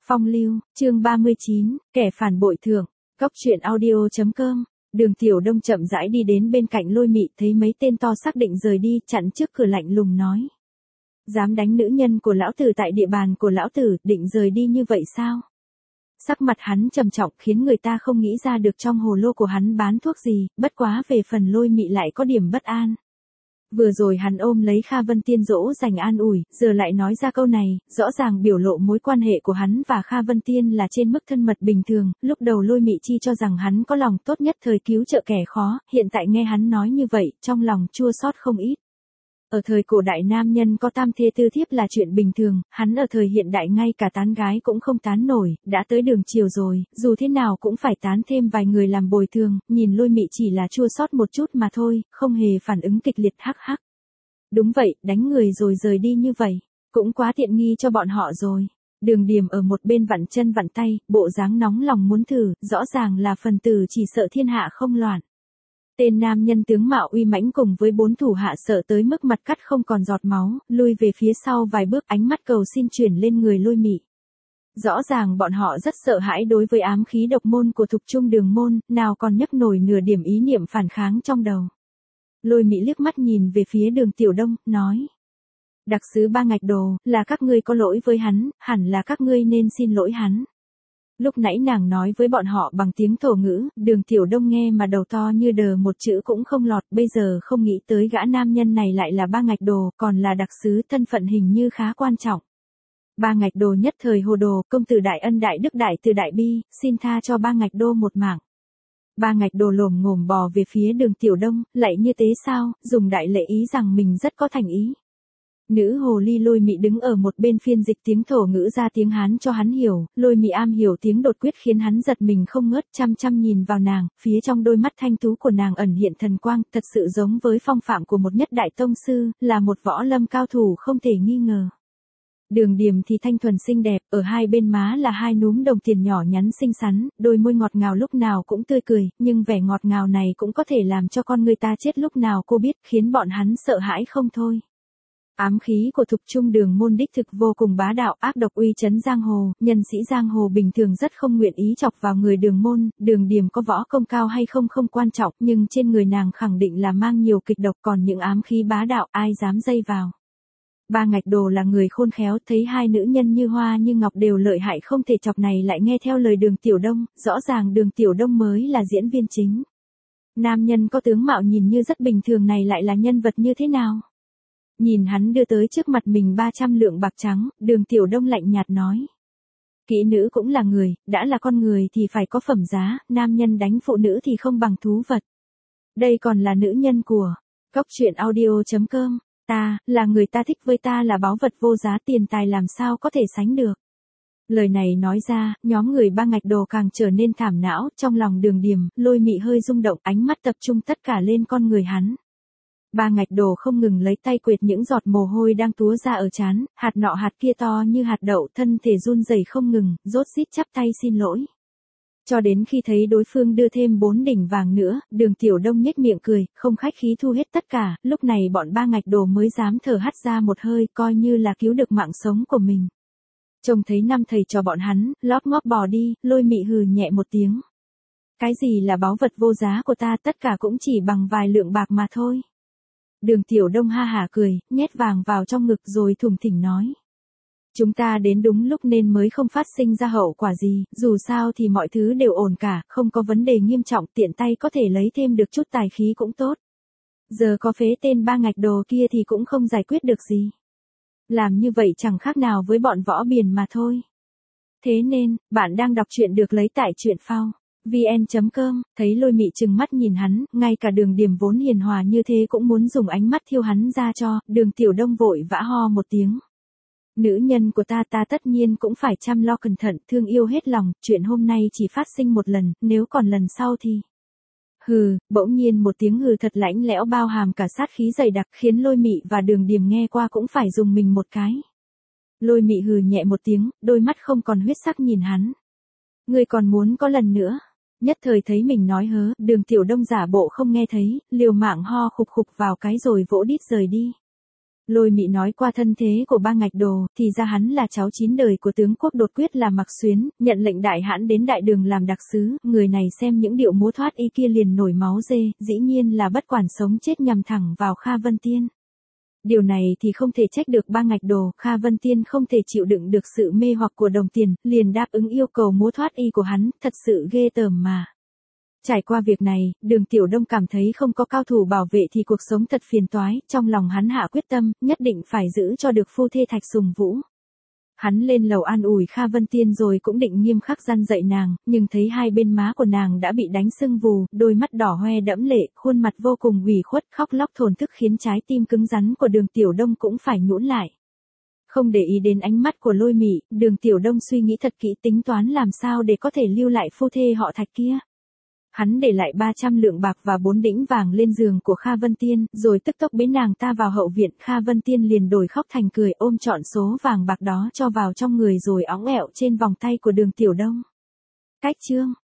Phong lưu, chương 39, kẻ phản bội thượng. Cóc truyện audio.com. Đường Tiểu Đông chậm rãi đi đến bên cạnh Lôi Mị, thấy mấy tên to xác định rời đi, chặn trước cửa lạnh lùng nói: dám đánh nữ nhân của lão tử tại địa bàn của lão tử, định rời đi như vậy sao? Sắc mặt hắn trầm trọng khiến người ta không nghĩ ra được trong hồ lô của hắn bán thuốc gì, bất quá về phần Lôi Mị lại có điểm bất an. Vừa rồi hắn ôm lấy Kha Vân Tiên dỗ dành an ủi, giờ lại nói ra câu này, rõ ràng biểu lộ mối quan hệ của hắn và Kha Vân Tiên là trên mức thân mật bình thường. Lúc đầu Lôi Mị Chi cho rằng hắn có lòng tốt nhất thời cứu trợ kẻ khó, hiện tại nghe hắn nói như vậy, trong lòng chua xót không ít. Ở thời cổ đại nam nhân có tam thê tư thiếp là chuyện bình thường, hắn ở thời hiện đại ngay cả tán gái cũng không tán nổi, đã tới đường chiều rồi, dù thế nào cũng phải tán thêm vài người làm bồi thường, nhìn Lôi Mị chỉ là chua xót một chút mà thôi, không hề phản ứng kịch liệt hắc hắc. Đúng vậy, đánh người rồi rời đi như vậy, cũng quá tiện nghi cho bọn họ rồi. Đường Điềm ở một bên vặn chân vặn tay, bộ dáng nóng lòng muốn thử, rõ ràng là phần tử chỉ sợ thiên hạ không loạn. Tên nam nhân tướng mạo uy mãnh cùng với 4 thủ hạ sợ tới mức mặt cắt không còn giọt máu, lui về phía sau vài bước, ánh mắt cầu xin chuyển lên người Lôi Mị. Rõ ràng bọn họ rất sợ hãi đối với ám khí độc môn của Thục Trung Đường môn, nào còn nhấc nổi nửa điểm ý niệm phản kháng trong đầu. Lôi Mị liếc mắt nhìn về phía Đường Tiểu Đông, nói: đặc sứ Ba Ngạch Đồ, là các ngươi có lỗi với hắn, hẳn là các ngươi nên xin lỗi hắn. Lúc nãy nàng nói với bọn họ bằng tiếng thổ ngữ, Đường Tiểu Đông nghe mà đầu to như đờ, một chữ cũng không lọt, bây giờ không nghĩ tới gã nam nhân này lại là Ba Ngạch Đồ, còn là đặc sứ, thân phận hình như khá quan trọng. Ba Ngạch Đồ nhất thời hồ đồ, công tử đại ân đại đức đại từ đại bi, xin tha cho Ba Ngạch Đô một mạng. Ba Ngạch Đồ lồm ngồm bò về phía Đường Tiểu Đông, lại như thế sao, dùng đại lễ ý rằng mình rất có thành ý. Nữ hồ ly Lôi Mị đứng ở một bên phiên dịch tiếng thổ ngữ ra tiếng Hán cho hắn hiểu, Lôi Mị am hiểu tiếng đột quyết khiến hắn giật mình không ngớt, chăm chăm nhìn vào nàng, phía trong đôi mắt thanh tú của nàng ẩn hiện thần quang, thật sự giống với phong phạm của một nhất đại tông sư, là một võ lâm cao thủ không thể nghi ngờ. Đường Điềm thì thanh thuần xinh đẹp, ở hai bên má là hai núm đồng tiền nhỏ nhắn xinh xắn, đôi môi ngọt ngào lúc nào cũng tươi cười, nhưng vẻ ngọt ngào này cũng có thể làm cho con người ta chết lúc nào cô biết, khiến bọn hắn sợ hãi không thôi. Ám khí của Thục Trung Đường môn đích thực vô cùng bá đạo, ác độc uy chấn giang hồ, nhân sĩ giang hồ bình thường rất không nguyện ý chọc vào người Đường môn. Đường Điềm có võ công cao hay không không quan trọng, nhưng trên người nàng khẳng định là mang nhiều kịch độc, còn những ám khí bá đạo ai dám dây vào. Ba Ngạch Đồ là người khôn khéo, thấy hai nữ nhân như hoa như ngọc đều lợi hại không thể chọc này lại nghe theo lời Đường Tiểu Đông, rõ ràng Đường Tiểu Đông mới là diễn viên chính. Nam nhân có tướng mạo nhìn như rất bình thường này lại là nhân vật như thế nào? Nhìn hắn đưa tới trước mặt mình 300 lượng bạc trắng, Đường Tiểu Đông lạnh nhạt nói: kỹ nữ cũng là người, đã là con người thì phải có phẩm giá, nam nhân đánh phụ nữ thì không bằng thú vật. Đây còn là nữ nhân của Cóc truyện audio.com, ta, là người ta thích với ta là báu vật vô giá, tiền tài làm sao có thể sánh được. Lời này nói ra, nhóm người Ba Ngạch Đồ càng trở nên thảm não, trong lòng Đường Điềm, Lôi Mị hơi rung động, ánh mắt tập trung tất cả lên con người hắn. Ba Ngạch Đồ không ngừng lấy tay quệt những giọt mồ hôi đang túa ra ở trán, hạt nọ hạt kia to như hạt đậu, thân thể run rẩy không ngừng, rốt rít chắp tay xin lỗi. Cho đến khi thấy đối phương đưa thêm 4 đỉnh vàng nữa, Đường Tiểu Đông nhếch miệng cười, không khách khí thu hết tất cả, lúc này bọn Ba Ngạch Đồ mới dám thở hắt ra một hơi, coi như là cứu được mạng sống của mình. Trông thấy năm thầy trò bọn hắn, lóp ngóp bò đi, Lôi Mị hừ nhẹ một tiếng. Cái gì là báu vật vô giá của ta, tất cả cũng chỉ bằng vài lượng bạc mà thôi. Đường Tiểu Đông ha hả cười, nhét vàng vào trong ngực rồi thủng thỉnh nói: chúng ta đến đúng lúc nên mới không phát sinh ra hậu quả gì, dù sao thì mọi thứ đều ổn cả, không có vấn đề nghiêm trọng, tiện tay có thể lấy thêm được chút tài khí cũng tốt. Giờ có phế tên Ba Ngạch Đồ kia thì cũng không giải quyết được gì. Làm như vậy chẳng khác nào với bọn võ biền mà thôi. Thế nên, bạn đang đọc truyện được lấy tại truyện phao vn.com, thấy Lôi Mị trừng mắt nhìn hắn, ngay cả Đường Điềm vốn hiền hòa như thế cũng muốn dùng ánh mắt thiêu hắn ra cho, Đường Tiểu Đông vội vã ho một tiếng. Nữ nhân của ta tất nhiên cũng phải chăm lo cẩn thận, thương yêu hết lòng, chuyện hôm nay chỉ phát sinh một lần, nếu còn lần sau thì... Hừ, bỗng nhiên một tiếng hừ thật lãnh lẽo bao hàm cả sát khí dày đặc khiến Lôi Mị và Đường Điềm nghe qua cũng phải dùng mình một cái. Lôi Mị hừ nhẹ một tiếng, đôi mắt không còn huyết sắc nhìn hắn. Ngươi còn muốn có lần nữa? Nhất thời thấy mình nói hớ, Đường Tiểu Đông giả bộ không nghe thấy, liều mạng ho khục khục vào cái rồi vỗ đít rời đi. Lôi Mị nói qua thân thế của Ba Ngạch Đồ, thì ra hắn là cháu 9 đời của tướng quốc đột quyết là Mạc Xuyến, nhận lệnh đại hãn đến đại đường làm đặc sứ, người này xem những điệu múa thoát y kia liền nổi máu dê, dĩ nhiên là bất quản sống chết nhằm thẳng vào Kha Vân Tiên. Điều này thì không thể trách được Ba Ngạch Đồ, Kha Vân Tiên không thể chịu đựng được sự mê hoặc của đồng tiền, liền đáp ứng yêu cầu múa thoát y của hắn, thật sự ghê tởm mà. Trải qua việc này, Đường Tiểu Đông cảm thấy không có cao thủ bảo vệ thì cuộc sống thật phiền toái, trong lòng hắn hạ quyết tâm, nhất định phải giữ cho được phu thê Thạch Sùng Vũ. Hắn lên lầu an ủi Kha Vân Tiên rồi cũng định nghiêm khắc răn dạy nàng, nhưng thấy hai bên má của nàng đã bị đánh sưng vù, đôi mắt đỏ hoe đẫm lệ, khuôn mặt vô cùng ủy khuất, khóc lóc thổn thức khiến trái tim cứng rắn của Đường Tiểu Đông cũng phải nhũn lại. Không để ý đến ánh mắt của Lôi Mị, Đường Tiểu Đông suy nghĩ thật kỹ tính toán làm sao để có thể lưu lại phu thê họ Thạch kia. Hắn để lại 300 lượng bạc và 4 đĩnh vàng lên giường của Kha Vân Tiên, rồi tức tốc bế nàng ta vào hậu viện. Kha Vân Tiên liền đổi khóc thành cười, ôm trọn số vàng bạc đó cho vào trong người rồi óng ẹo trên vòng tay của Đường Tiểu Đông. Cách chương